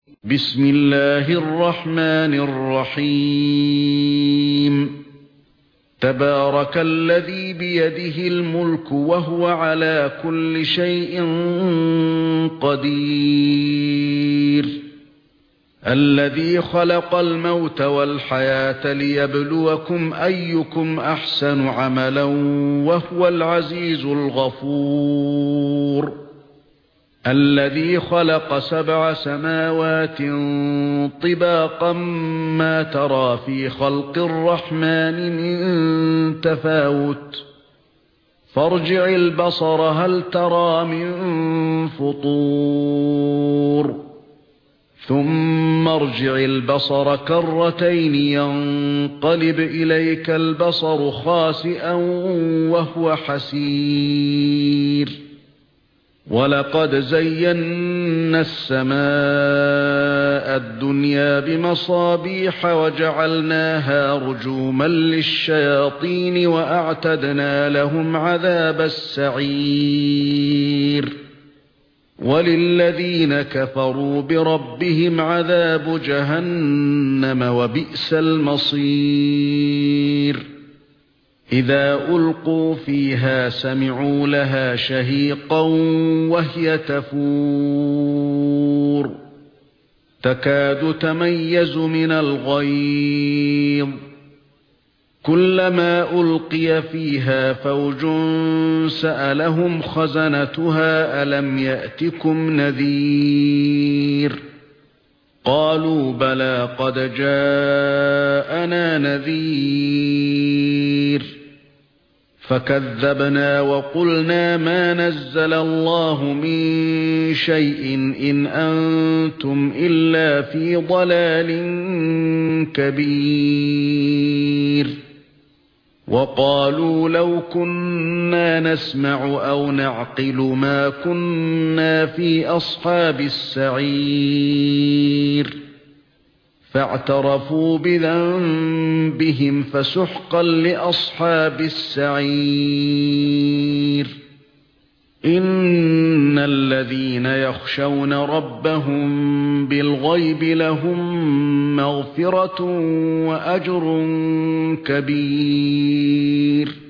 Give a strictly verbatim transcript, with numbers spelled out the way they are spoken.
بسم الله الرحمن الرحيم تبارك الذي بيده الملك وهو على كل شيء قدير الذي خلق الموت والحياة ليبلوكم أيكم أحسن عملا وهو العزيز الغفور الذي خلق سبع سماوات طباقا ما ترى في خلق الرحمن من تفاوت فارجع البصر هل ترى من فطور ثم ارجع البصر كرتين ينقلب إليك البصر خاسئا وهو حسير وَلَقَدْ زَيَّنَّا السَّمَاءَ الدُّنْيَا بِمَصَابِيحَ وَجَعَلْنَاهَا رُجُومًا لِلشَّيَاطِينِ وَأَعْتَدْنَا لَهُمْ عَذَابَ السَّعِيرِ وَلِلَّذِينَ كَفَرُوا بِرَبِّهِمْ عَذَابُ جَهَنَّمَ وَبِئْسَ الْمَصِيرُ إِذَا أُلْقُوا فِيهَا سَمِعُوا لَهَا شَهِيقًا وَهِيَ تَفُورُ تَكَادُ تَمَيَّزُ مِنَ الْغَيْظِ كُلَّمَا أُلْقِيَ فِيهَا فَوْجٌ سَأَلَهُمْ خَزَنَتُهَا أَلَمْ يَأْتِكُمْ نَذِيرٌ قَالُوا بَلَى قَدْ جَاءَنَا نَذِيرٌ فَكَذَّبْنَا وَقُلْنَا مَا نَزَّلَ اللَّهُ مِن شَيْءٍ إِنْ أَنْتُمْ إِلَّا فِي ضَلَالٍ كَبِيرٍ وَقَالُوا لَوْ كُنَّا نَسْمَعُ أَوْ نَعْقِلُ مَا كُنَّا فِي أَصْحَابِ السَّعِيرِ فَاعْتَرَفُوا بِذَنبِهِمْ فَسُحْقًا لِأَصْحَابِ السَّعِيرِ إِنَّ الَّذِينَ يَخْشَوْنَ رَبَّهُم بِالْغَيْبِ لَهُم مَّغْفِرَةٌ وَأَجْرٌ كَبِيرٌ